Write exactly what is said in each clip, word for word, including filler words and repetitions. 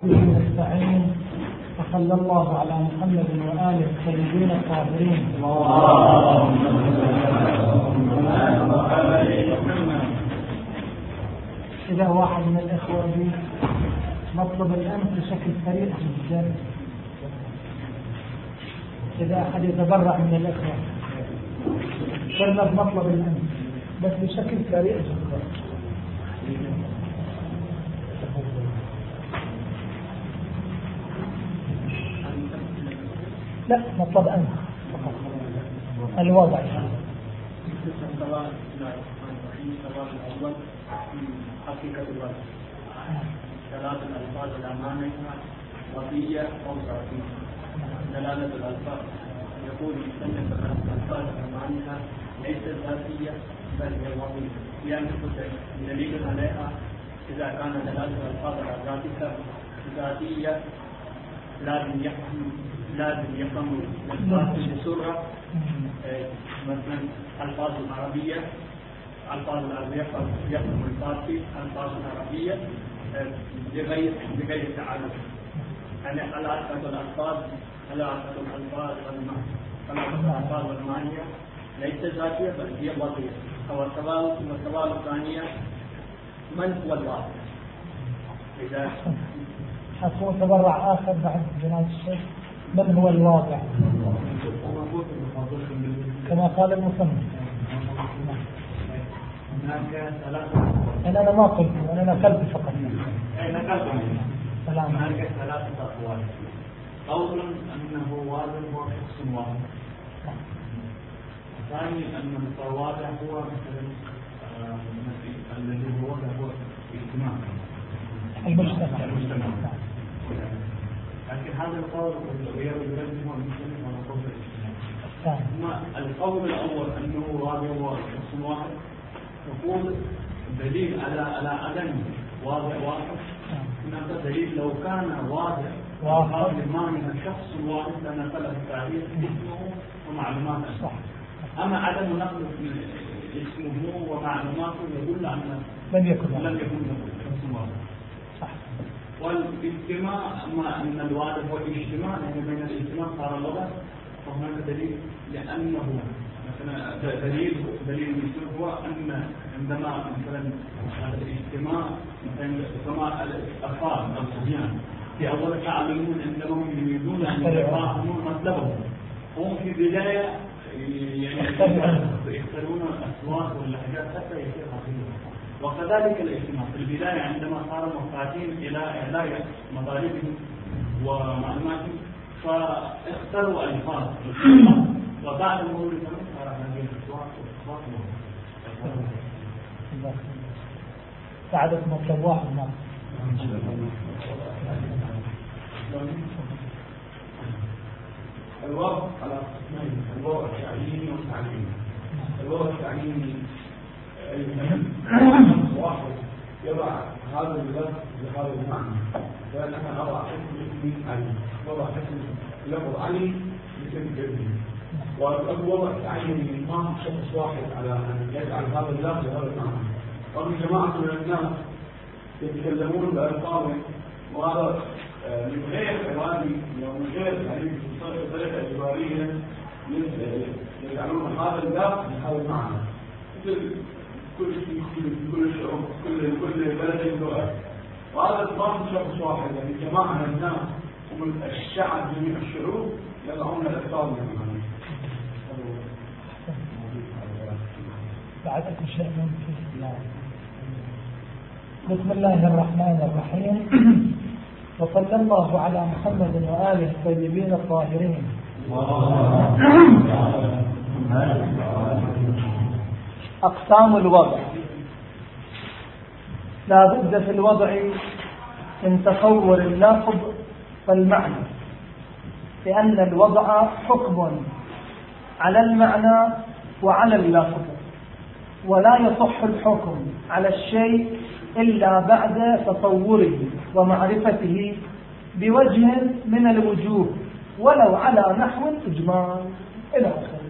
نستعين وصلى الله على محمد وآله الطيبين الطاهرين. إذا واحد من الإخوة بي مطلب الأمس بشكل سريع جدا، إذا أحد يتبرع من الإخوة صرنا بمطلب الأمس بس بشكل سريع جدا. لا مطلب أنت فقط الوضع. حقيقة الوضع ثلاث الألفاظ الأمانية وضعية أو ذاتية. دلالة الألفاظ يقول المصنف الألفاظ الأمانية ليست ذاتية بل هي وضعية، لأن دليل عليها إذا كان دلالة الألفاظ الذاتية ذاتية لازم يفهم لازم يفهم الألفاظ بسرعة. مثلا الألفاظ العربية الألفاظ العربية يفهم الفارسي الألفاظ العربية بغير بغير تعرف. يعني علاقة الألفاظ علاقة الألفاظ الألفاظ والمعنية ليست ذاتية بل هي وضعية. أو السؤال السؤال الثانية من هو الواقع؟ إذا حكون تبرع آخر بعد جناب الشيخ، من هو الواقع كما قال المصنف. هناك ثلاثة أنا أنا ما قلت، أنا نقلت فقط. أي نقلت. سلام. هناك ثلاثة أقوال. أولا أنه واضح هو شخص واحد. ثاني أن الواضح هو مثلا الذي هو هو اجتماع المجتمع. المجتمع. لكن هذا القول غير يرجم المسلم على قول الاجتماع. ثم القول الأول أنه واضح هو شخص واحد يقول دليل على على عدم واضح واحد. هناك دليل لو كان واضح واضح ما من الشخص الواحد لنقل التاريخ اسمه ومعلوماته. صح. أما عدم نقل اسمه ومعلوماته يدل على لم يكن لم يكن شخص واحد. صح. والاجتماع أما أن الواضح هو الاجتماع يعني بين الاجتماع صار اللغة، فهناك دليل لأنه مثلا دليل دليل المسلم هو أن عندما مثلا الاجتماع مثلا سماع الأطفال أو الصبيان في أول تعلمون أنهم يريدون أن يفهمون مطلبهم، هم في بداية يعني يختارون الأصوات واللهجات حتى يصير حقيقة. وكذلك الاجتماع في البداية عندما صاروا محتاجين إلى إعلاء مطالبهم ومعلوماتهم فاختاروا ألفاظ وبعد مرور الزمن صار هذه الأصوات والأصوات ساعدت مطلب واحد. نعم. الوضع على قسمين، الوضع التعليمي والتعليمي. الوضع التعليمي واحد يضع هذا اللفظ بهذا المعنى، فأنا أضع اسم علي، وضع اسم لفظ علي باسم ابني. والوضع التعليمي ما شخص واحد على أن يجعل هذا اللفظ بهذا المعنى. وفي جماعة من الناس يتكلمون بألفاظ وهذا من غير إرادي ومن غير يعني بطريقة إجبارية يجعلون هذا اللفظ بهذا المعنى. مثل كل كل كل شعوب كل كل بلد لغة، وهذا ما شخص واحد يعني جماعة من الناس ومن الشعب جميع الشعوب يضعون الألفاظ بهذا. بعد أشياء بسم الله الرحمن الرحيم، وصلى الله على محمد وآله الطيبين الطاهرين. أقسام الوضع. لا بد في الوضع من تصور اللفظ والمعنى، لأن الوضع حكم على المعنى وعلى اللفظ، ولا يصح الحكم على الشيء إلا بعد تصوره ومعرفته بوجه من الوجوه ولو على نحو الإجمال إلى آخره.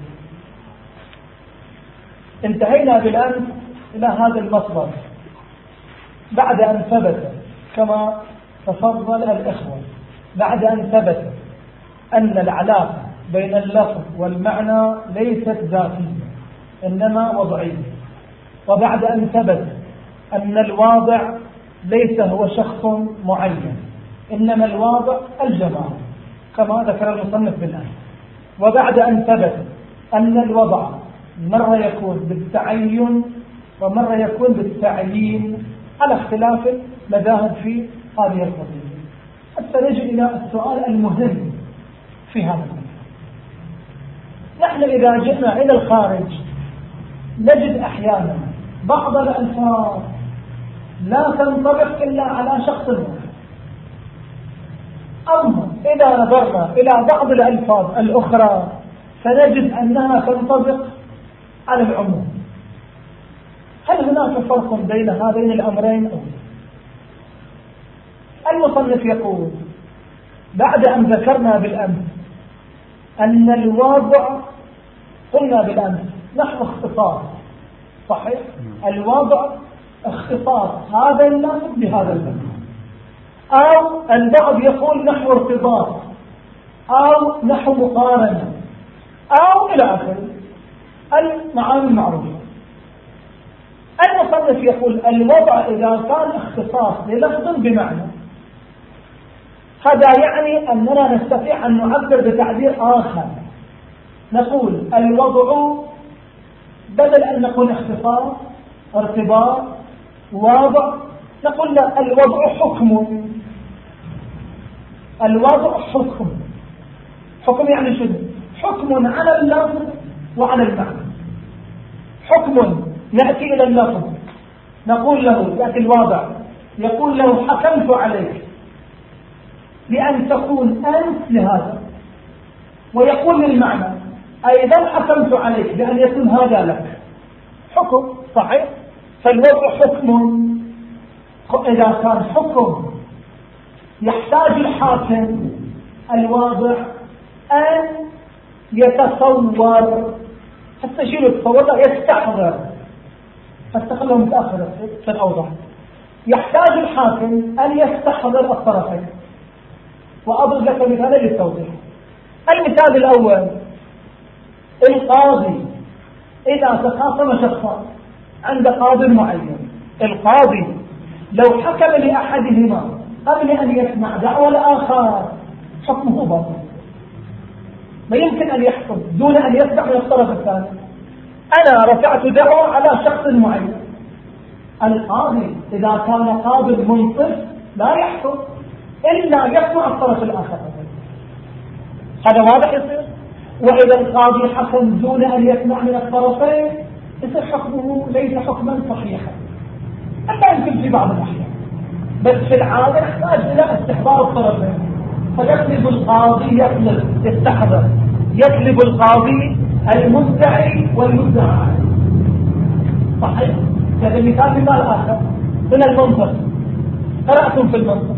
انتهينا بالآن إلى هذا المصدر بعد أن ثبت كما تفضل الإخوة بعد أن ثبت أن العلاقة بين اللفظ والمعنى ليست ذاتية إنما وضعية، وبعد أن ثبت أن الواضع ليس هو شخص معين إنما الواضع الجماعة كما ذكر المصنف بالآن، وبعد أن ثبت أن الوضع مرة يكون بالتعين ومرة يكون بالتعيين على اختلاف المذاهب في هذه القضية. حتى نجي إلى السؤال المهم في هذا الموضوع. نحن إذا جئنا إلى الخارج نجد أحيانا بعض الألفاظ لا تنطبق إلا على شخص واحد، أما إذا نظرنا إلى بعض الألفاظ الأخرى فنجد أنها تنطبق على العموم. هل هناك فرق بين هذين الأمرين أو لا؟ المصنف يقول بعد أن ذكرنا بالأمس أن الواضع قلنا بالأمس نحو اختصاص، صحيح؟ الواضع اختصاص هذا اللفظ بهذا اللفظ، أو البعض يقول نحو ارتباط أو نحو مقارنة أو إلى آخره المعاني المعروفة. المصنف يقول الوضع إذا كان اختصاص للفظ بمعنى، هذا يعني أننا نستطيع أن نعبر بتعبير آخر، نقول الوضع بدل أن نقول اختصاص ارتباط واضع نقول لا، الوضع حكم. الوضع حكم، حكم يعني شنو؟ حكم على اللفظ وعلى المعنى. حكم نأتي إلى اللفظ نقول له، يأتي الواضع يقول له حكمت عليك لأن تكون أنت لهذا، ويقول للمعنى أيضا حكمت عليك بأن يكون هذا لك. حكم، صحيح؟ فالوضع حكم. إذا كان حكم يحتاج الحاكم الواضع أن يتصور، حتى شيء يتصور يستحضر، فاستخلوا متأخر في الأوضاع. يحتاج الحاكم أن يستحضر الطرفين، وأضرب لك مثالا للتوضيح. المثال الأول القاضي إذا تخاصم شخصان عند قاضي معين، القاضي لو حكم لأحدهما قبل أن يسمع دعوى الآخر حكمه باطل، ما يمكن أن يحكم دون أن يسمع من الطرف الثاني. أنا رفعت دعوى على شخص معين، القاضي إذا كان قاضي منصف لا يحكم إلا يسمع الطرف الآخر، هذا واضح يصير. وإذا القاضي حكم دون أن يسمع من الطرفين يصير حكمه ليس حكما صحيحا، حتى يمكن في بعض الأحيان، بس في العادة يحتاج إلى استحضار الطرفين. فيطلب القاضي يطلب يستحضر يطلب القاضي المدعي والمدعى عليه، صحيح؟ هذا مثال مثال آخر من المنطق. قرأتم في المنطق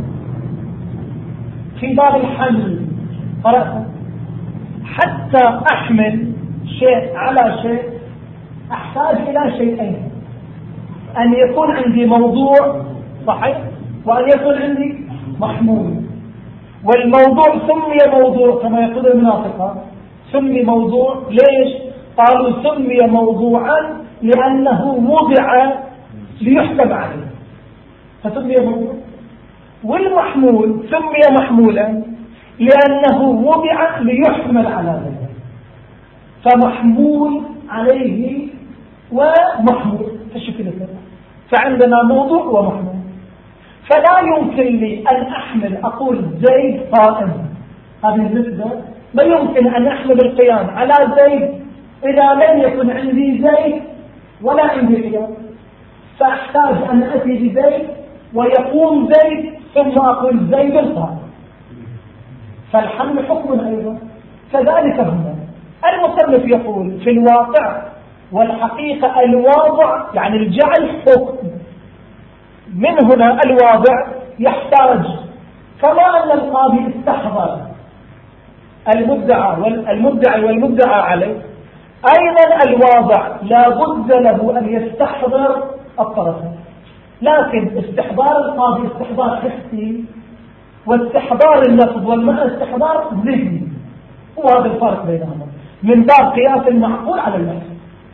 في باب الحمل، قرأتم حتى أحمل شيء على شيء أحتاج إلى شيئين، أن يكون عندي موضوع، صحيح؟ وأن يكون عندي محمول. والموضوع سمي موضوع كما يقول المناطقة، سمي موضوع ليش؟ قالوا سمي موضوعا لأنه وضع ليحكم عليه فسمي موضوع. والمحمول سمي محمولا لأنه وضع ليحمل على ذلك، فمحمول عليه ومحمول فالشكل كذا. فعندنا موضوع ومحمول، فلا يمكن لي أن أحمل أقول زيد قائم، هذه النسبة ما يمكن أن أحمل القيام على زيد إذا لم يكن عندي زيد ولا عندي قيام، فأحتاج أن أتي بزيد ويقوم زيد ثم أقول زيد القائم. فالحمل حكم أيضا كذلك. هنا المصنف يقول في الواقع والحقيقة الواضع يعني الجعل حكم. من هنا الواضع يحتاج كما أن القاضي استحضر المدعى والمدعي والمدعى عليه، أيضا الواضع لا بد له أن يستحضر الطرفين. لكن استحضار القاضي استحضار حسي واستحضار اللفظ والمعنى استحضار ذهني، وهذا الفرق بينهما من باب قياس المعقول على اللفظ.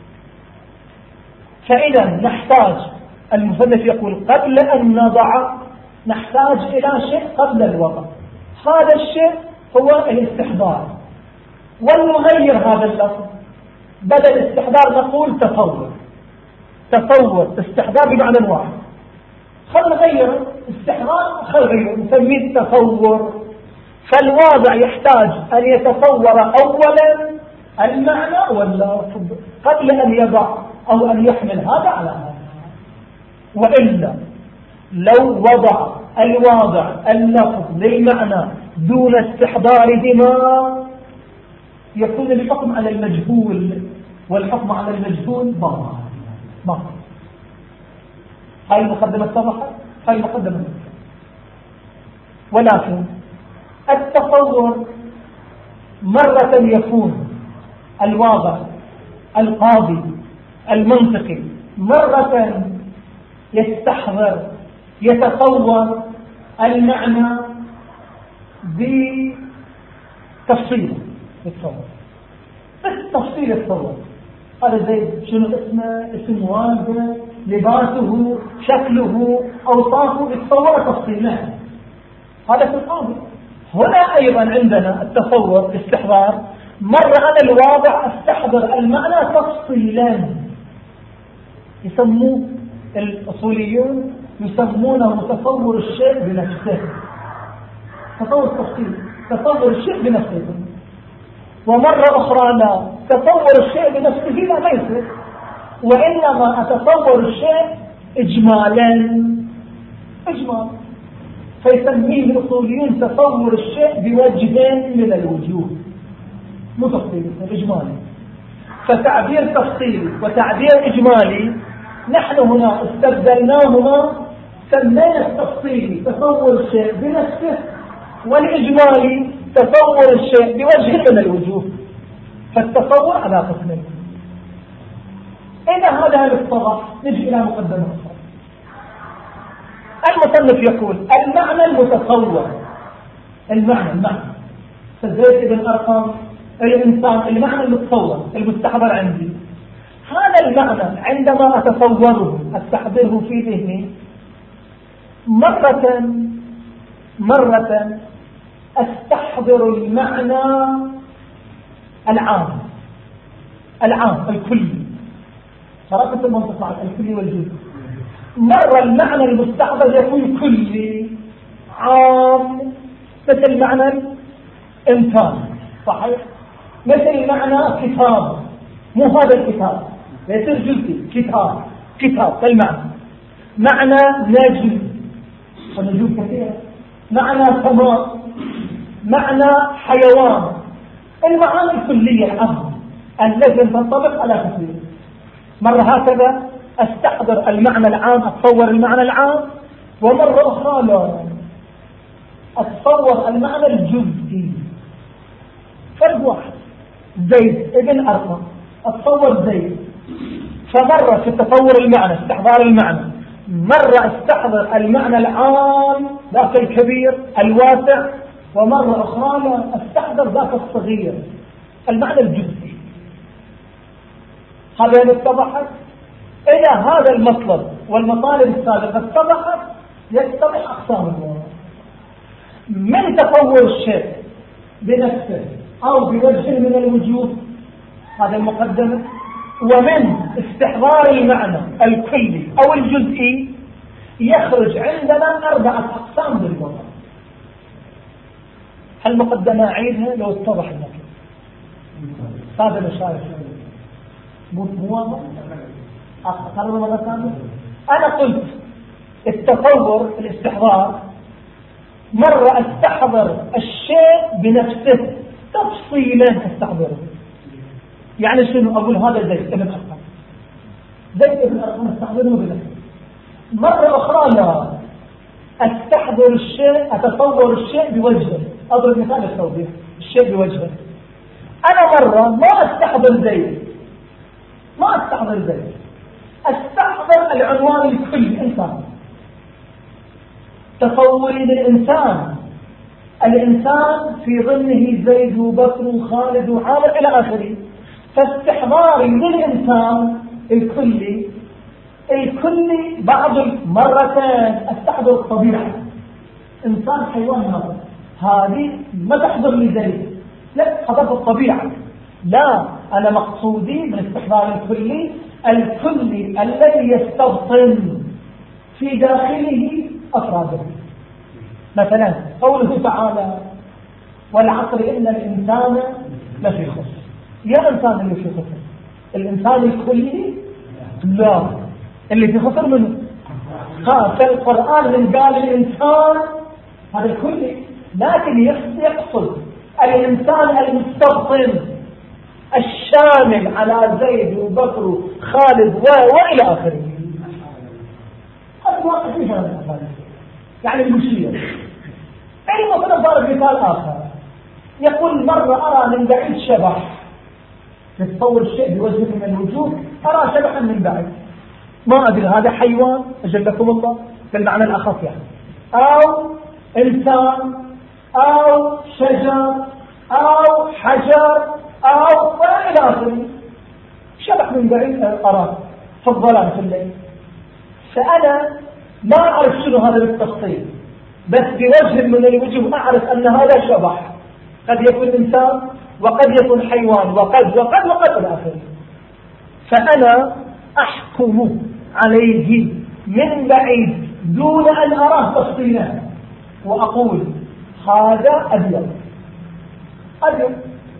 فإذا نحتاج، المصنف يقول قبل أن نضع نحتاج إلى شيء قبل الوضع، هذا الشيء هو الاستحضار. ونغير هذا اللفظ، بدل استحضار نقول تصور. تصور استحضار بمعنى واحد، خل نغير استحضار خل نغير نسميه التصور. فالواضع يحتاج أن يتصور أولا المعنى واللفظ قبل أن يضع أو أن يحمل هذا على هذا. وإلا لو وضع الواضع اللفظ للمعنى دون استحضارهما يكون الحكم على المجهول، والحكم على المجهول باطل. باطل. هاي المقدمة اتضحت، هاي المقدمة. ولكن التصور مرة يكون الواضع القاضي المنطقي، مرة يستحضر يتصور المعنى بتفصيل يتصور بالتفصيل يتصور هذا زي شنو اسمه، اسم والده، لباسه، شكله، أوصافه، يتصور تفصيلا. هذا في القاضي. هنا أيضا عندنا التصور استحضار، مرة أنا الواضع استحضر المعنى تفصيلا، يسموه الأصوليون يسمونه تصور الشيء بنفسه. تصور تفصيل، تصور الشيء بنفسه. ومرة أخرى لا، تصور الشيء بنفسه لا ليس، وإنما أتصور الشيء إجمالا. إجمال. فيسميه الأصوليون تصور الشيء بوجه من الوجوه، مو تفصيل إجمالي. فتعبير تفصيلي وتعبير إجمالي نحن هنا استبدلناهما، سمينا التفصيلي تصور الشيء بنفسه، والإجمالي تصور الشيء بوجه من الوجوه. فالتصور على قسمين. إذا هذا اتضح نجي إلى مقدمة أخرى. المصنف يقول المعنى المتصور، المعنى المعنى فزيد ابن أرقم الإنسان، المعنى المتصور المستحضر عندي. هذا المعنى عندما أتصوره أستحضره في ذهني، مرة مرة أستحضر المعنى العام العام الكلي، فرقة المنطق مع الكلي والجزء. مرة المعنى المستحضر يكون كلي عام، مثل معنى الإنسان، صحيح؟ مثل معنى كتاب، مو هذا الكتاب يصير جزئي، كتاب كتاب المعنى. معنى نجم، والنجوم كثيرة. معنى سماء، معنى حيوان. المعاني الكلية العام التي تنطبق على كثير. مرة هكذا استحضر المعنى العام، اتصور المعنى العام، ومرة أخرى لا، اتصور المعنى الجزئي. فرق واحد. زيد ابن أرقم اتصور زيد، فمرة في تصور المعنى استحضار المعنى، مرة استحضر المعنى العام ذاك الكبير الواسع، ومرة أخرى لا، استحضر ذاك الصغير المعنى الجزئي. هذا اتضحت. إذا هذا المطلب والمطالب السابقة اتضحت، يتضح أقسام الواقع. من تصور الشيء بنفسه أو بوجه من الوجوه، هذا المقدمة. ومن استحضار المعنى الكلي أو الجزئي يخرج عندنا أربعة أقسام بالوضع. المقدمة أعيدها لو اتضح لك. هذا مشارك مو واضح. أقرر مرة ثانية. أنا قلت التصور الاستحضار، مرة استحضر الشيء بنفسه تفصيلا استحضره. يعني شنو؟ أقول هذا زيد ابن أرقم، زيد ابن أرقم استحضره بنفسه. مرة أخرى لا، استحضر الشيء، أتصور الشيء بوجهه. أضرب مثال التوضيح، الشيء بوجهه. أنا مرة ما استحضر زيد، ما استحضر زيد، استحضر العنوان الكلي إنسان. تصوري للإنسان الإنسان في ظنه زيد وبكر وخالد وعامر إلى آخره. فاستحضاري للإنسان الكلي الكلي بعض المرتين استحضر الطبيعة. إنسان حيوان هذا هذه ما تحضر لي زيد، لا حضرت الطبيعة. لا، أنا مقصودي من استحضار الكلي الكلي الذي يستبطن في داخله أفراده. مثلا قوله تعالى والعصر إن الإنسان لفي خسر. يا إنسان اللي في خسر؟ الإنسان الكلي؟ لا، اللي في خسر منه قال القرآن من قال الإنسان هذا الكلي، لكن يقصد الإنسان المستبطن الشامل على زيد وبكر وخالد وإلى آخره. هذا واقع في هذا الأفعال يعني المشير. أي مثلا ضرب مثال آخر يقول مرة أرى من بعيد شبح، تتصور الشيء بوجه من الوجوه أرى شبحا من بعيد، ما أدري هذا حيوان أجلكم الله بالمعنى الأخص يعني، أو إنسان أو شجر أو حجر أو إلى آخره. شبح من بعيد أراه في الظلام في الليل، فأنا ما أعرف شنو هذا بالتفصيل، بس بوجه من الوجوه أعرف أن هذا شبح، قد يكون إنسان وقد يكون حيوان وقد وقد وقد إلى آخره. فأنا أحكم عليه من بعيد دون أن أراه تفصيلا، وأقول هذا أبيض أبيض،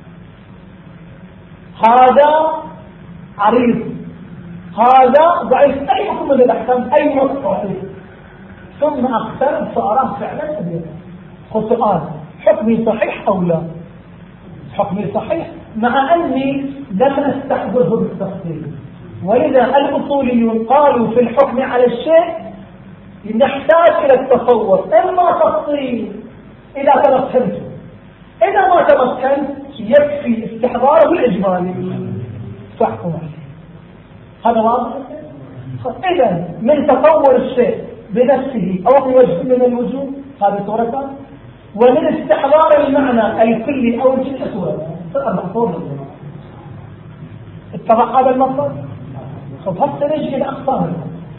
هذا عريض، هذا ضعيف، أي حكم من الأحكام أي مصطلح، ثم أختلف فأراه فعلا أبيض. خطئان حكمي صحيح أو لا؟ حكمي صحيح مع أني لم أستحضره بالتفصيل. ولذا الأصوليون قالوا في الحكم على الشيء نحتاج إلى التصور، إما تفصيل إذا تمكنت، إذا ما تمكنت يكفي استحضاره الإجمالي فاحكم عليه. هذا واضح. إذا من تصور الشيء بنفسه أو في وجه من الوجوه هذه صورتان، ومن استحضار المعنى الكلي أو الجزء صورتان، أربع صور. اتفق هذا المطلب؟ فهذا نجي إلى أقسام.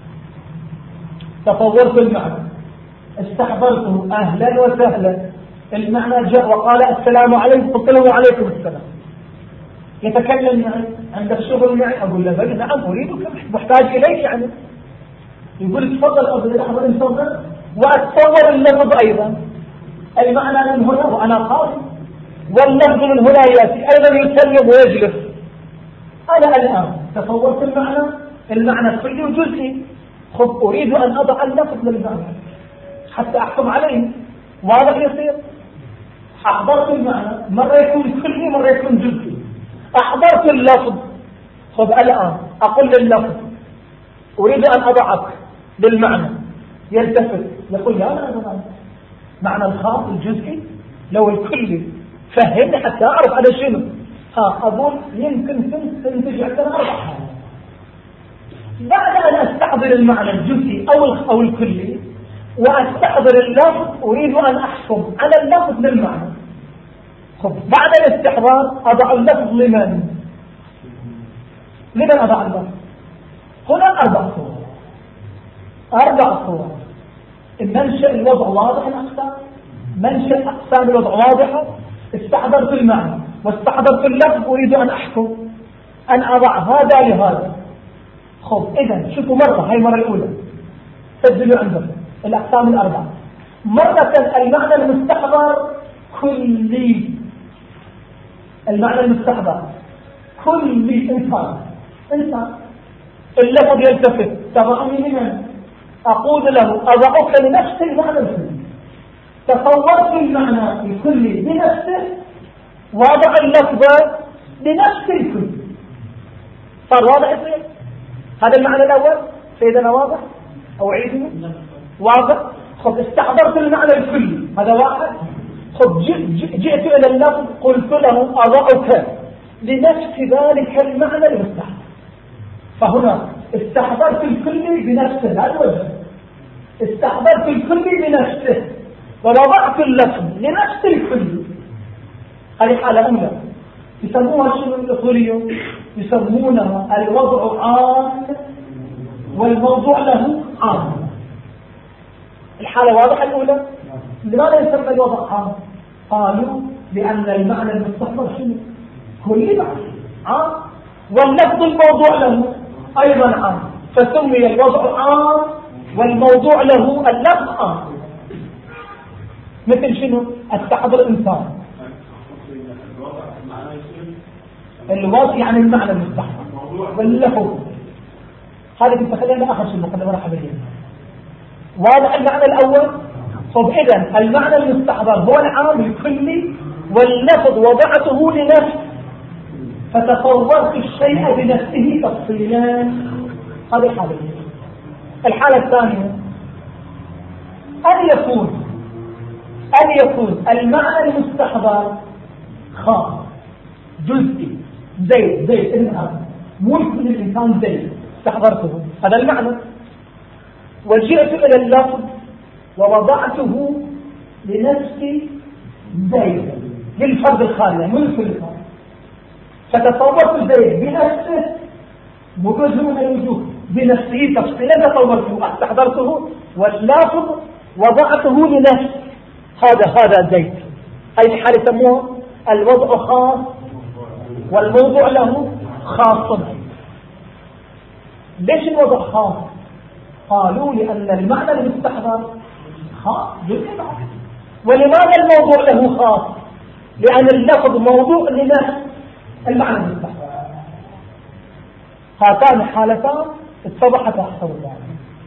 تصورت المعنى، استحضرته أهلا وسهلا، المعنى جاء وقال السلام عليكم، قلت له وعليكم السلام. يتكلم معي، عندك شغل معي؟ أقول له بل نعم أريدك، محتاج إليك يعني. يقول تفضل أقول له أحضر انتظر، وأتصور اللفظ أيضا، المعنى من هنا وأنا قاضي، واللفظ من هنا يأتي أيضا يسلم ويجلس. أنا الآن تصورت المعنى، المعنى كلي وجزئي، خذ أريد أن أضع اللفظ للمعنى حتى أحكم عليه، واضح يصير. أحضرت المعنى، مرة يكون كلي مرة يكون جزئي. أحضرت اللفظ، خذ الآن أقول لللفظ أريد أن أضعك بالمعنى، يلتفت يقول لا لا لا معنى الخاص الجزئي لو الكلي فهمني حتى أعرف على شنو. ها أقول يمكن تنتج عندنا أربع حالات. بعد أن أستحضر المعنى الجزئي أو أو الكلي وأستحضر اللفظ، أريد أن أحكم على اللفظ للمعنى. خب بعد الاستحضار أضع اللفظ لمن؟ لمن أضع اللفظ؟ هنا أربع صور، أربع صور. المنشأ الوضع واضح الأقسام، منشأ أقسام الوضع واضحة. استحضرت المعنى واستحضرت اللفظ، أريد أن أحكم أن أضع هذا لهذا. خب إذن شوفوا مرة، هاي المرة الأولى سجلوا عندكم الأقسام الأربعة. مرة المعنى المستحضر كلي، المعنى المستحضر كلي إنسان إنسان. اللفظ يلتفت تضعني لمن؟ أقول له أضعك لنفس المعنى الكلي. تصورت المعنى الكلي بنفسه، وضع اللفظ بنفس الكل، صار واضح يصير. هذا المعنى الأول سيدنا واضح أو عيده واضح. خب استحضرت المعنى الكلي، هذا واحد. خب جئت إلى اللفظ قلت له أضعك لنفس ذلك المعنى المستحضر، فهنا استحضرت الكلي بنفسه، هذا وجه. استحضرت الكلي بنفسه ووضعت اللفظ لنفس الكل، هذه حالة أولى يسموها شنو الأصوليون؟ يسمونها الوضع عام والموضوع له عام. الحالة واضحة الأولى. لماذا يسمى الوضع عام؟ قالوا لأن المعنى المستحضر شنو؟ كل معنى عام، واللفظ الموضوع له أيضا عام، فسمي الوضع عام والموضوع له اللفظ عام. مثل شنو؟ التحضر الإنسان، الوضع يعني المعنى المستحضر واللفظ. هذا كنت خلينا آخر شيء مقدمة راح أبين. واضح المعنى الأول؟ طب إذن المعنى المستحضر هو العام الكلي، واللفظ وضعته لنفس، فتصورت الشيء بنفسه تفصيلا. هذه الحالة. الحالة الثانية أن يكون أن يكون المعنى المستحضر خاص جزئي، زيد زيد الإنسان، ملك للإنسان زيد استحضرته، هذا المعنى، وجئت إلى اللفظ ووضعته لنفسي زيد للفرد الخالي ملك للإنسان، فتصورت زيد بنفسه بوجه من الوجوه بنفسه تفصيلا تصورته استحضرته، واللفظ وضعته لنفسي، هذا هذا زيد. هذه الحالة يسموها الوضع خاص والموضوع له خاص. ليش الوضع خاص؟ قالوا لأن المعنى المستحضر خاص جزء، ولماذا الموضوع له خاص؟ لأن اللفظ موضوع لنفس المعنى المستحضر. هاتان حالتان اتضحت أحسن ذلك.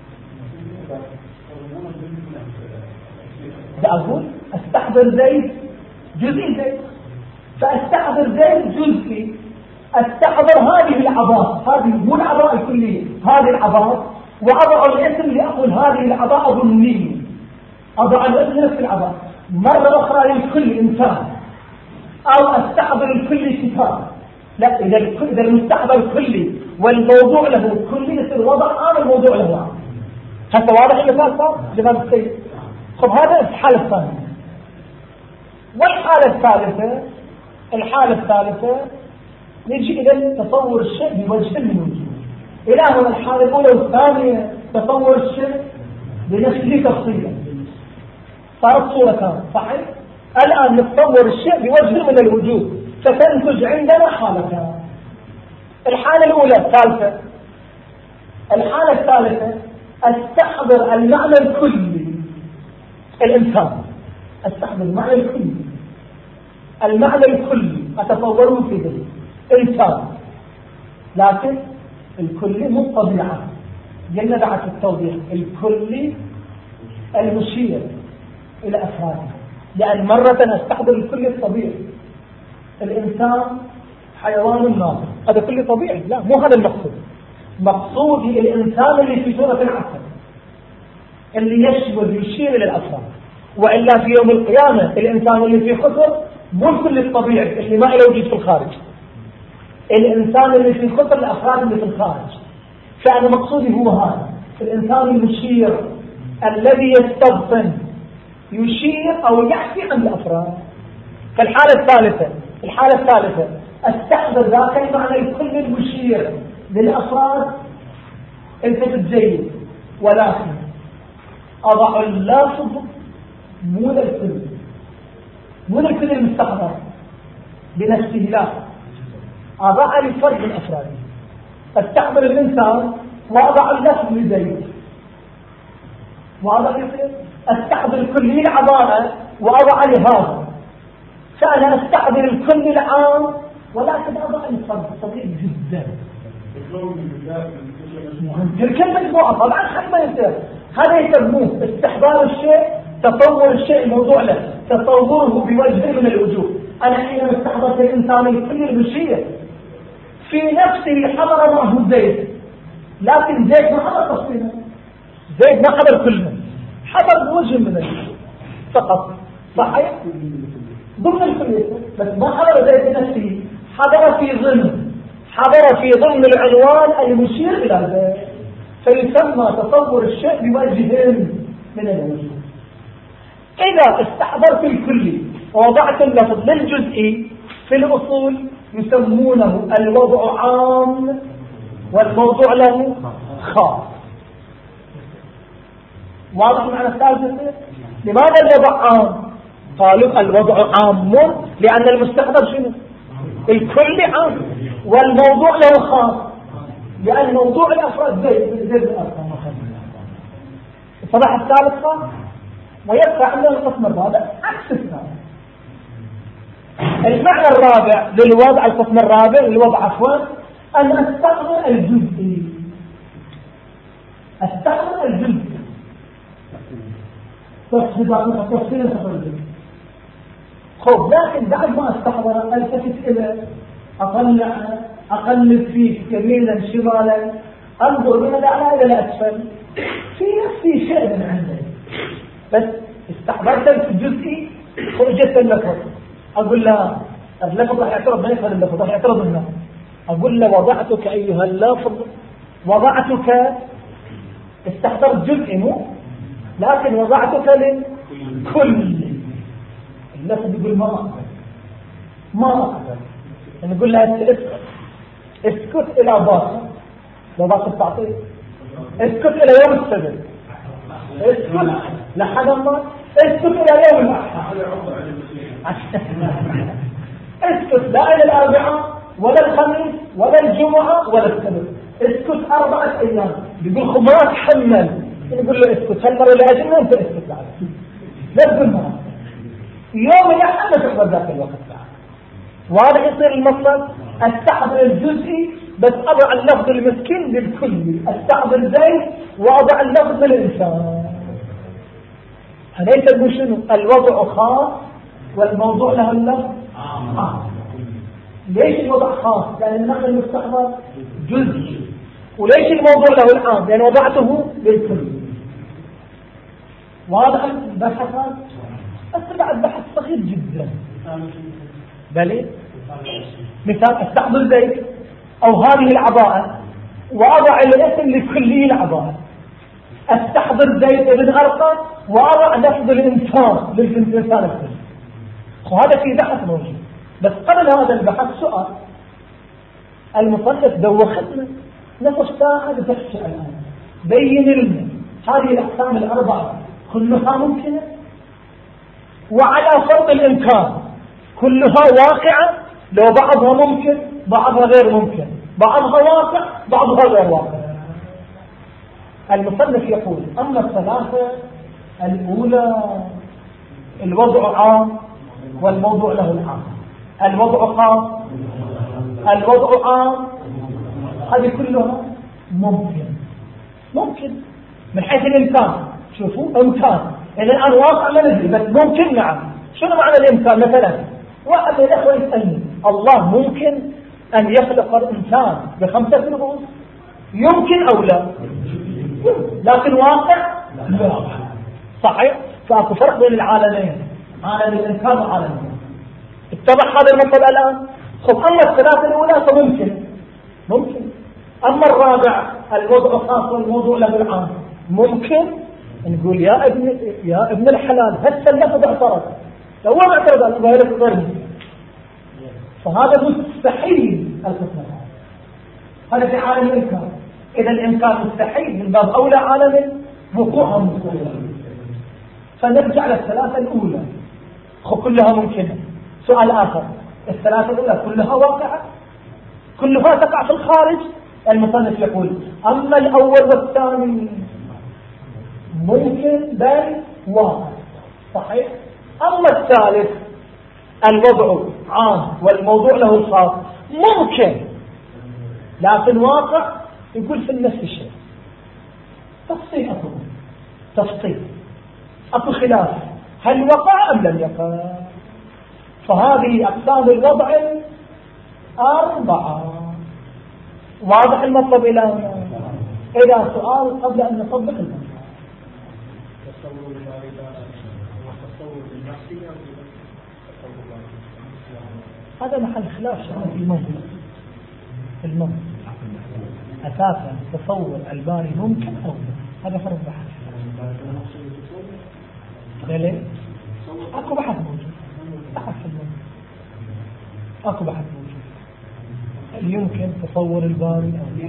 أقول استحضر زيد جزئي زيد، فاستحضر زيد جزئي، استحضر هذه العضاء، هذه مو العضاء الكلية، هذه العضاء، وأضع الاسم لأقول هذه العضاء ضمنية، أضع الاسم نفس العضاء. مرة أخرى للكل إنسان، أو استحضر الكل كتاب. لا، إذا إذا المستحضر كلي والموضوع له كلي يصير وضع عام الموضوع له عام. هذا واضح المثال صار جمال السيد. طب هذا الحالة الثانية. والحالة الثالثة الحالة الثالثة نجي إلى تصور الشيء بوجه من وجوه. إلى هنا الحالة الأولى والثانية تصور الشيء بنفسه تفصيلا، صارت صورة كاملة صحيح. الآن نتصور الشيء بوجه من الوجوه، فتنتج عندنا حالتان. الحالة الأولى الثالثة الحالة الثالثة استحضر المعنى الكلي الإنسان، استحضر المعنى الكلي المعنى الكلي أتصوره في ذلك إنسان، لكن الكلي مو الطبيعة. قلنا بعد التوضيح الكلي المشير إلى أفراده، لأن مرة أستحضر الكلي الطبيعي، الإنسان حيوان ناطق، هذا كلي طبيعي، لا مو هذا المقصود. مقصودي الإنسان اللي في سورة العصر اللي يشمل يشير إلى الأفراد، وإلا في يوم القيامة الإنسان اللي في خطر مو الكل الطبيعي اللي ما له وجود في الخارج، الإنسان اللي في خطر الأفراد اللي في الخارج. فأنا مقصودي هو هذا الإنسان المشير الذي يستبطن يشير أو يحكي عن الأفراد. فالحالة الثالثة الحالة الثالثة استحضر ذاك المعنى الكل المشير للأفراد التفت جيد، ولكن أضع اللفظ مو للكل مو للكل المستحضر بنفسه، لا أضع لفرد من أفراده. استحضر الإنسان وأضع اللفظ لزيد، وأضع استحضر الكلية العبارة وأضع لهذا. فأنا استحضر الكل العام ولكن أضع الفرد صغير جدا. الكلمة مجموعة طبعا حتى ما يصير. هذا يسموه استحضار الشيء، تصور الشيء الموضوع له، تصوره بوجه من الوجوه. أنا حينما استحضرت الإنسان الكل المشير في نفسه حضر معه زيد، لكن زيد ما حضر تصويره، زيد ما حضر كله، حضر بوجه من الوجوه فقط صحيح ضمن الكلية، بس ما حضر زيد بنفسه، حضر في ضمن حضر في ضمن العنوان المشير إلى زيد، فيسمى تصور الشيء بوجه من الوجوه. إذا استحضرت الكلي ووضعت اللفظ للجزئي في الأصول يسمونه الوضع عام والموضوع له خاص. واضح معنى الثالثة؟ لماذا الوضع عام؟ قالوا الوضع عام لأن المستحضر شنو؟ الكل عام، والموضوع له خاص لأن موضوع الأفراد زي زي الأفراد. صباح الثالث خاص، ويبقى عندنا القسم الرابع عكس الثالث. المعنى الرابع للوضع، القسم الرابع للوضع عفوا، أن أستحضر الجزء، أستحضر الجزء تفصيل تفصيل. خب لكن بعد ما استحضر التفت إلى أطلع أقلب فيه يمينا شمالا، أنظر من الأعلى إلى الأسفل، في نفسي شيء من عندي، بس استحضرت الجزئي خرجت اللفظ. أقول له اللفظ راح يعترض، ما يفهم اللفظ راح يعترض منه. أقول له وضعتك أيها اللفظ، وضعتك استحضرت جزء مو، لكن وضعتك للكل. اللفظ يقول ما أقدر ما أقدر، نقول له اسكت اسكت إلى باطل، لو باطل تعطيه اسكت إلى يوم السبت، اسكت لحد الله، اسكت إلى يوم الأحد، اسكت لا إلى الأربعاء ولا الخميس ولا الجمعة ولا السبت، اسكت أربعة أيام. يقول ما أتحمل، نقول له اسكت هالمرة لأجلنا أنت اسكت بعد، لا تقول ما يوم الأحد ما تقبل ذاك الوقت بعد. واضح يصير المطلب؟ استحضر الجزئي بس أضع اللفظ المسكين بالكلي، استحضر زي وأضع اللفظ للإنسان. هليس نقول شنو؟ الوضع خاص والموضوع له اللفظ عام. ليش الوضع خاص؟ لأن النقل المستحضر جزئي. وليش الموضوع له العام؟ لأن وضعته بالكلي. واضح البحث؟ بس بعد بحث صغير جدا. بلي مثال استحضر زيت أو هذه العباءة وأضع الاسم لكلي العباءة. استحضر زيت ابن أرقم وأضع لفظ الإنسان للإنسان الكلي. وهذا في بحث موجود. بس قبل هذا البحث سؤال، المصنف دوختنا نصف ساعة بتحكي الآن، بين لنا هذه الأقسام الأربعة كلها ممكنة وعلى فرض الإمكان، كلها واقعة، لو بعضها ممكن بعضها غير ممكن، بعضها واقع بعضها غير واقع. المصنف يقول أما الثلاثة الأولى الوضع عام والموضوع له العام، الوضع خاص الوضع عام، هذه كلها ممكن ممكن من حيث الإمكان. شوفوا إمكان، إذا الآن واقع ما ندري بس ممكن. نعم، شنو معنى الإمكان؟ مثلا واحد من الأخوة يسألني الله ممكن أن يخلق الإنسان بخمسة رؤوس؟ يمكن أو لا؟ لكن واقع لا. صحيح؟ فأكو فرق بين العالمين، عالم الإمكان وعالم الإمكان. اتضح هذا المطلب الآن؟ خب أما الثلاثة الأولى فممكن ممكن. أما الرابع الوضع الخاص والموضوع له العام ممكن. نقول يا ابن يا ابن الحلال هسه اللفظ اعترض، لو ما اعترض على ظاهرة الضرب، فهذا مستحيل القسم هذا. هذا في عالم الإمكان. إذا الإمكان مستحيل من باب أولى عالم وقوعها مستحيل. فنرجع للثلاثة الأولى كلها ممكنة. سؤال آخر، الثلاثة الأولى كلها واقعة، كلها تقع في الخارج. المصنف يقول أما الأول والثاني ممكن بل واقع. صحيح؟ أما الثالث الوضع عام والموضوع له الخاص ممكن لكن واقع، يقول في نفس الشيء. تفصيل أكو تفصيل أكو خلاف، هل وقع أم لم يقع؟ فهذه أقسام الوضع أربعة. واضح المطلب إلى هنا؟ إذا سؤال قبل أن نطبق المطلب. هذا محل خلاف في الموضوع. الموضوع أساسا تصور الباري ممكن أو لا، هذا فرق بحث. ليه؟ اكو بحث موجود، بحث موجود. اكو بحث موجود. هل يمكن تصور الباري أو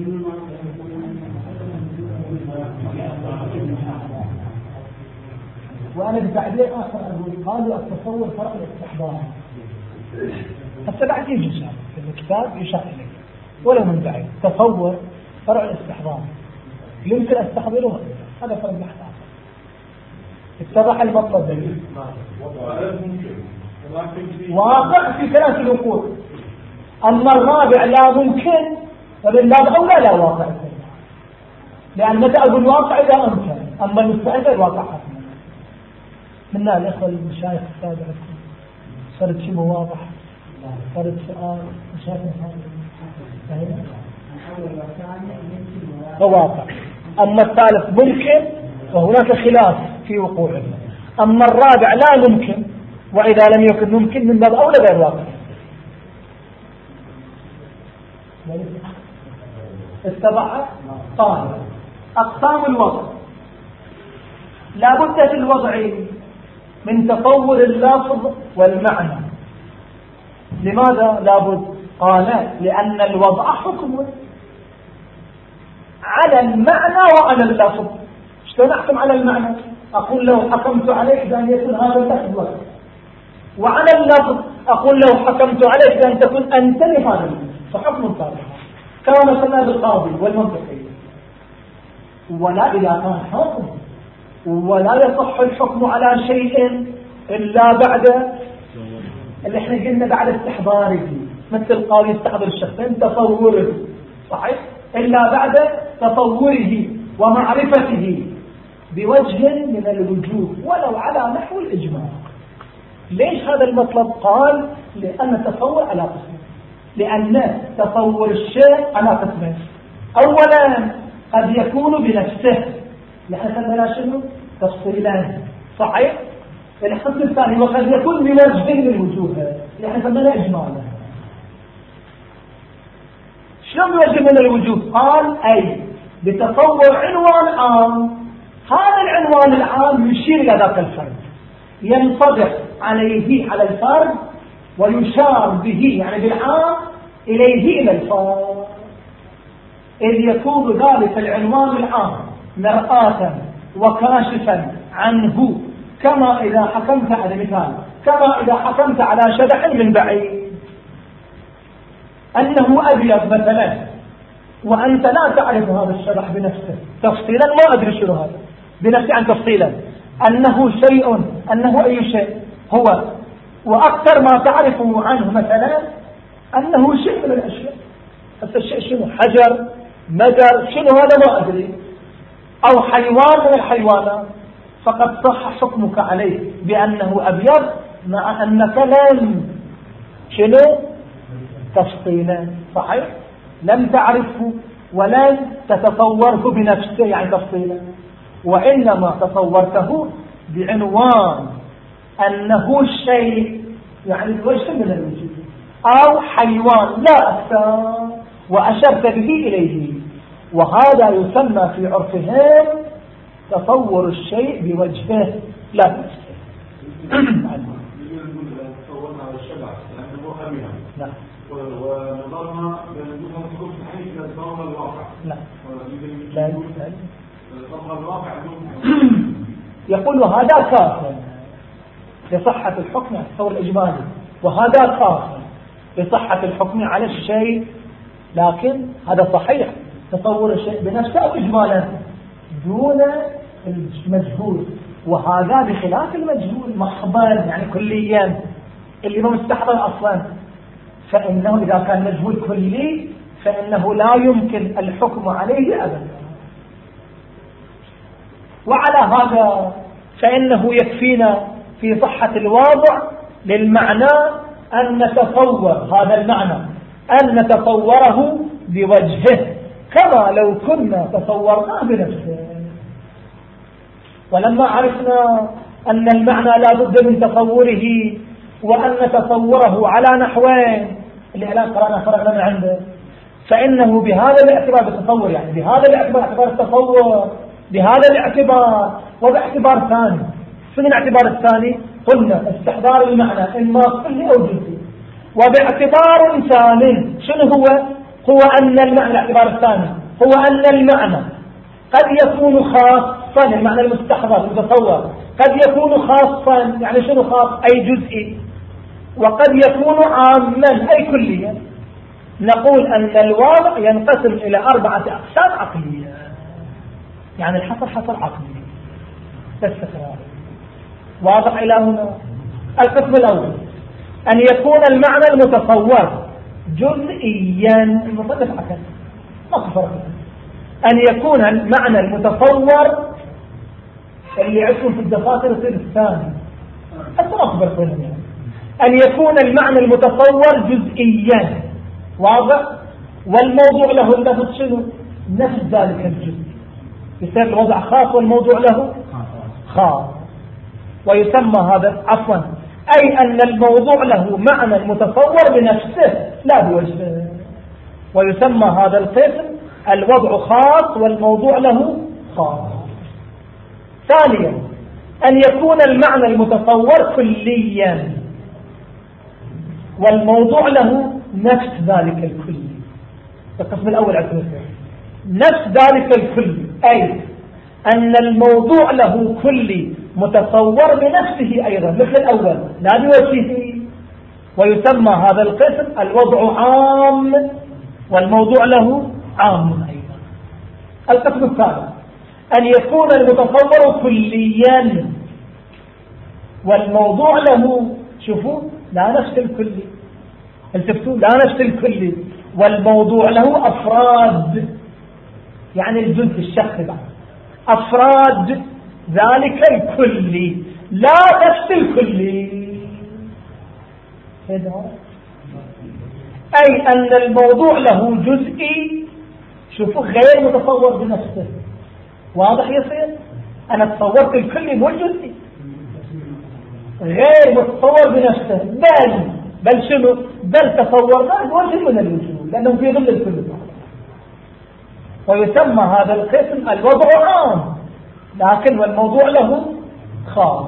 وأنا بتعبير آخر أقول قالوا التصور فرق الاستحضار. هسه بعد يجي إن شاء الله في الكتاب يشرح لك ولو من بعيد. تصور فرق الاستحضار، يمكن أستحضره، هذا فرق بحث آخر. اتضح المطلب دليل واقع في ثلاث الوقوع. أما الرابع لا ممكن، فبالباب أولى لا واقع، لأن متى أقول الواقع إذا أمكن، أما المستحيل الواقع حتما. منا الإخوة المشايخ السابقة صارت شيء واضح، صارت سؤال مشايخ هو واقع. أما الثالث ممكن وهناك خلاف في وقوعه. أما الرابع لا ممكن، وإذا لم يكن ممكن من باب أولى غير واقع. اتبع قال أقسام الوضع. لا بد في الوضع من تطور اللفظ والمعنى. لماذا لا بد؟ قال لأن الوضع حكم على المعنى وعلى اللفظ. شلون أحكم على المعنى؟ أقول لو حكمت عليك بأن يكون هذا اللفظ لك، وعلى اللفظ أقول لو حكمت عليك بأن تكون أنت لهذا اللفظ، فحكم صالح كما مثلا بالقاضي والمنطقي. ولا إذا كان حكم ولا يصح الحكم على شيء إلا بعد اللي احنا قلنا بعد استحضاره، مثل القاضي يستحضر الشخصين تصوره، صحيح؟ إلا بعد تصوره ومعرفته بوجه من الوجوه ولو على نحو الإجماع. ليش هذا المطلب؟ قال لأن التصور على قسمين. لأن تصور الشيء على قسمين. أولا قد يكون بنفسه، نحن سميناه شنو؟ تفصيلا، صحيح؟ القسم الثاني وقد يكون بوجه من الوجوه، نحن سميناه إجمالا. شلون بوجه من الوجوه؟ قال أي بتصور عنوان عام، هذا العنوان العام يشير إلى ذاك الفرد، ينطبق عليه على الفرد ويشار به يعني بالعام إليه إلى الفرد، إذ يكون ذلك العنوان العام مرآة وكاشفا عنه، كما إذا حكمت على مثال كما إذا حكمت على شبح من بعيد أنه أبيض مثلا، وأنت لا تعرف هذا الشبح بنفسه تفصيلا، ما أدري شنو هذا بنفسي عن تفصيلا، أنه شيء أنه أي شيء هو، وأكثر ما تعرفه عنه مثلا أنه شيء من الأشياء. هذا الشيء شنو؟ حجر، مدر، شنو هذا ما أدري، أو حيوان من الحيوانات، فقد صح حكمك عليه بأنه أبيض مع أنك لم شنو تفصيلا، صحيح؟ لم تعرفه ولن تتصوره بنفسه يعني تفصيلا، وإنما تصورته بعنوان أنه الشيء يعني الوجه من الوجود أو حيوان لا أكثر، وأشرت به إليه، وهذا يسمى في عرفهم تصور الشيء بوجهه لا بنفسه. تصورنا على الشبع لأنه أبيض، نعم، ونظرنا بأنه تكون صحيح للظاهر الواقع، لا لا الظاهر الواقع يقول هذا كافر لصحة الحكم على التصور الإجمالي، وهذا كافر لصحة الحكم على الشيء، لكن هذا صحيح تصور الشيء بنفسه أو إجمالا دون المجهول، وهذا بخلاف المجهول محضر يعني كليا اللي هو مستحضر أصلا، فإنه إذا كان مجهول كلي فإنه لا يمكن الحكم عليه أبدا. وعلى هذا فإنه يكفينا في صحة الواضع للمعنى أن نتصور هذا المعنى، أن نتصوره بوجهه كما لو كنا تصورناه بنفسه. ولما عرفنا أن المعنى لا بد من تصوره وأن نتصوره على نحوين اللي الآن قرأنا فرقنا من عنده، فإنه بهذا الاعتبار بالتصور يعني بهذا الاعتبار اعتبار التصور بهذا الاعتبار وباعتبار ثاني. شنو الاعتبار الثاني؟ قلنا استحضار المعنى إما كلي أو جزئي. وباعتبار ثاني شنو هو؟ هو أن المعنى الاعتبار الثاني هو أن المعنى قد يكون خاصا، المعنى المستحضر المتصور قد يكون خاصا، يعني شنو خاص؟ أي جزئي. وقد يكون عاما أي كليا. نقول أن الواضع ينقسم إلى أربعة أقسام عقلية، يعني الحصر حصر عقلي تستقرار. واضح إلى هنا؟ القسم الأول أن يكون المعنى المتصور جزئيا، المصنف عكس أكبر، أن يكون المعنى المتصور اللي عندكم في الدفاتر يصير الثاني أكبر فهم، يعني أن يكون المعنى المتصور جزئيا. واضح؟ والموضوع له اللفظ شنو؟ نفس ذلك الجزء، يصير الوضع خاص والموضوع له خاص. ويسمى هذا عفوا أي أن الموضوع له معنى المتصور بنفسه لا بوجهه، ويسمى هذا القسم الوضع خاص والموضوع له خاص. ثانيا أن يكون المعنى المتصور كليا والموضوع له نفس ذلك الكلي. القسم الأول عندنا نفس ذلك الكلي، أي أن الموضوع له كلي متصور بنفسه أيضا مثل الأول لا بوجهه، ويسمى هذا القسم الوضع عام والموضوع له عام أيضا. القسم الثالث أن يكون المتصور كليا والموضوع له شوفوا لا نفس الكلي، التفتوا لا نفس الكلي، والموضوع له أفراد، يعني الجزء الشخصي بعد أفراد ذلك الكلي لا نفس الكلي. أي أن الموضوع له جزئي شوفوا غير متصور بنفسه. واضح يصير؟ أنا تصورت الكلي مو الجزئي، غير متصور بنفسه، بل بل شنو؟ بل تصورناه بوجه من الوجوه لأنه في ظل الكل. ويسمى هذا القسم الوضع عام لكن والموضوع له خاص.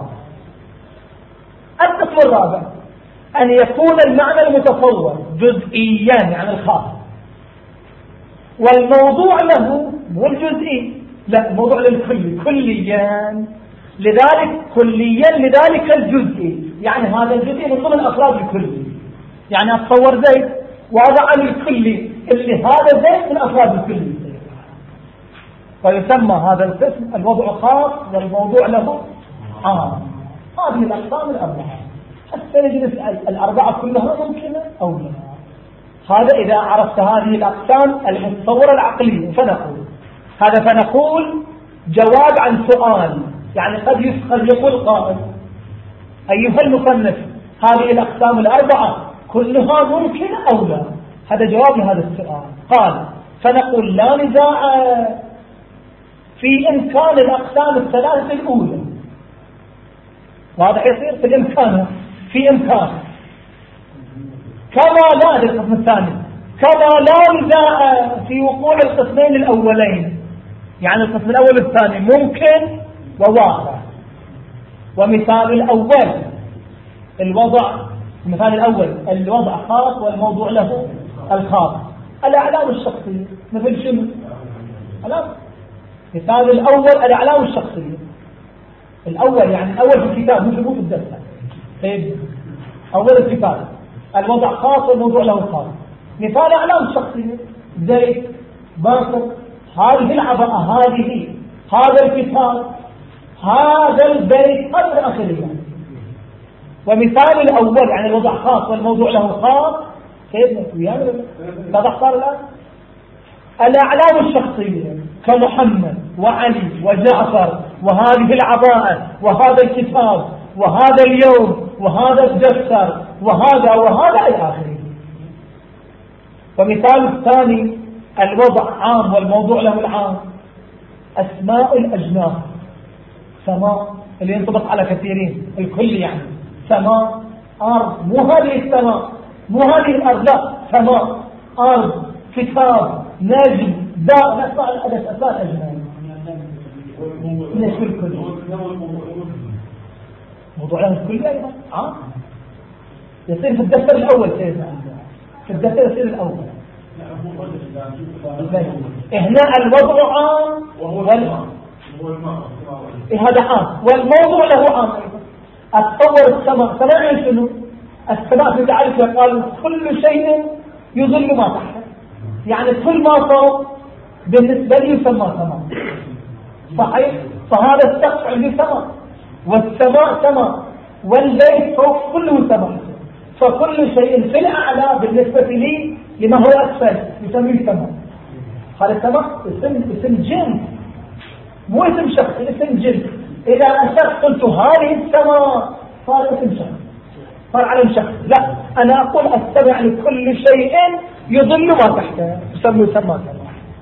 القسم الرابع أن يكون المعنى المتصور جزئيا يعني الخاص والموضوع له مو الجزئي، لا الموضوع للكلي كليا، لذلك كليا لذلك الجزئي، يعني هذا الجزئي من ضمن أفراد الكلي. يعني أتصور زيت وضع الكلي اللي هذا زيت من أفراد الكلي، ويسمى هذا القسم الوضع خاص والموضوع له عام. هذه الأقسام الأربعة. حتى نجي نسأل الأربعة كلها ممكنة أو لا؟ هذا إذا عرفت هذه الأقسام المتصورة العقلية فنقول هذا، فنقول جواب عن سؤال، يعني قد يقول قائل أيها المصنف هذه الأقسام الأربعة كلها ممكنة أو لا؟ هذا جواب لهذا السؤال. قال فنقول لا نزاع في إمكان الأقسام الثلاثة الأولى. واضح يصير في الإمكان، في إمكان كما لا القسم الثاني كما لا نزاع في وقوع القسمين الأولين، يعني القسم الأول والثاني ممكن وواقع. ومثال الأول الوضع، المثال الأول الوضع خاص والموضوع له الخاص، الأعلام الشخصية مثل شنو؟ مثال الأول الأعلام الشخصية. الأول يعني الأول في الكتاب مش في الدفتر. طيب أول الكتاب الوضع خاص والموضوع له خاص. مثال أعلام الشخصية زي باكر، هذه العباءة، هذه هذا الكتاب، هذا البيت قدر آخره. ومثال الأول يعني الوضع خاص والموضوع له خاص. سيدنا ويانا اتضح صار الآن الأعلام الشخصية كمحمد وعلي وجعفر وهذه العباءة وهذا الكتاب وهذا اليوم وهذا الدفتر وهذا وهذا إلى آخره. ومثال الثاني الوضع عام والموضوع له العام، أسماء الأجناس، سماء اللي ينطبق على كثيرين الكل، يعني سماء أرض، مو هذه السماء مو هذه الأرض، لا سماء أرض كتاب نجم داء، نسمع الأسماء الأجناس ليش الكل. موضوع له الكلي أيضا عام يصير في الدفتر الأول سيدنا في الدفتر يصير الأول. هنا الوضع عام وال... هذا عام والموضوع له عام أيضا. أتصور السماء سماء يعني شنو؟ السماء في تعرف يقال كل شيء يظل ما تحت، يعني كل ما فوق بالنسبة لي يسمى سماء صحيح. فهذا السقف عندي سماء والسماء سماء والليل فوق كله سماء، فكل شيء في الأعلى بالنسبة لي لما هو أسفل يسميه سماء. هذا السماء اسم اسم جنس مو اسم شخص، اسم جنس. إذا أشخص قلت هذه السماء صار اسم شخص صار علم شخص. لا أنا أقول أستمع لكل شيء يظل ما تحته يسمى يسمى سماء.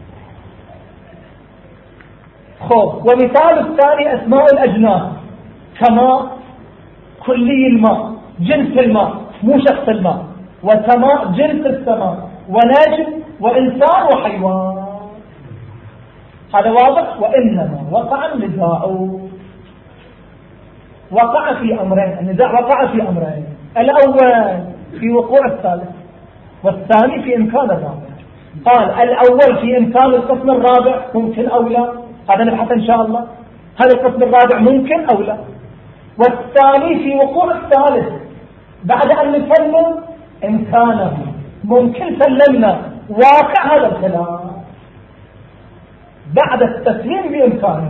خب ومثال الثاني أسماء الأجناس كماء كلي الماء جنس الماء مو شخص الماء، وسماء جنس السماء، ونجم وإنسان وحيوان. هذا واضح. وإنما وقع النزاع وقع في أمرين. النزاع وقع في أمرين، الأول في وقوع الثالث والثاني في إمكان الرابع. قال الأول في إمكان القسم الرابع ممكن أو لا، هذا نبحث إن شاء الله هل القسم الرابع ممكن أو لا. والثاني في وقوع الثالث بعد أن نسلم إمكانه ممكن سلمنا واقع هذا الخلاف بعد التسليم بإمكانه.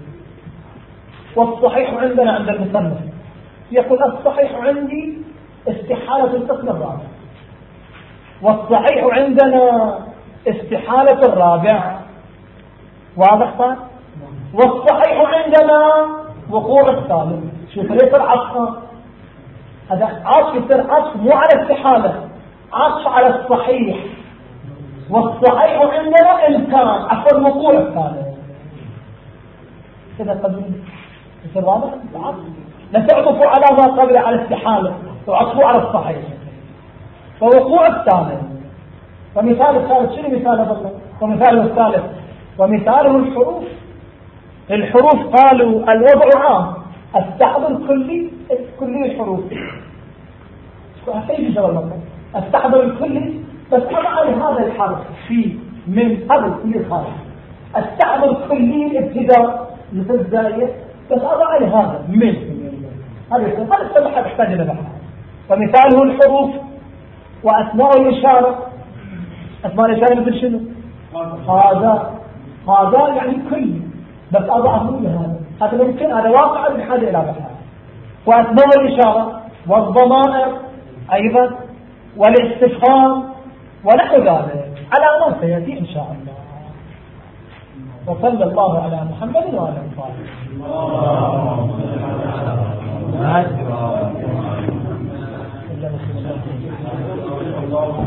والصحيح عندنا عند المصنف يقول الصحيح عندي استحالة القسم الرابع، والصحيح عندنا استحالة الرابع. واضح صار؟ والصحيح عندنا وقوع الثالث. شوف ليس العطف هذا عطف يصير عطف مو على استحالة، عطف على الصحيح. والصحيح عندنا إمكان عفوا وقوع الثالث. كذا قبل يصير واضح العطف. لا تعطفوا على ما قبل على استحالة، تعطفوا على الصحيح. فوقوع الثالث. ومثال الثالث شنو مثاله بالله؟ ومثاله الثالث ومثاله الحروف. الحروف قالوا الوضع عام استحضر كلي كلي الحروف. هيجي جواب المطلب استحضر الكلي بس أضع هذا الحرف في من قبل كل خارج. استحضر كلي الابتداء مثل الزايد بس أضع هذا من هذا هذا السمحة تحتاج إلى بحث. ومثاله الحروف وأسماء الإشارة. أسماء الإشارة مثل شنو؟ هذا هذا يعني كلي بس أضعه لهذا. هذا ممكن هذا واقع بحاجة إلى بحث. وأسماء الإشارة والضمائر أيضا والاستفهام ونحو ذلك على ما سيأتي إن شاء الله. وصلى الله على محمد وعلى آله وصحبه.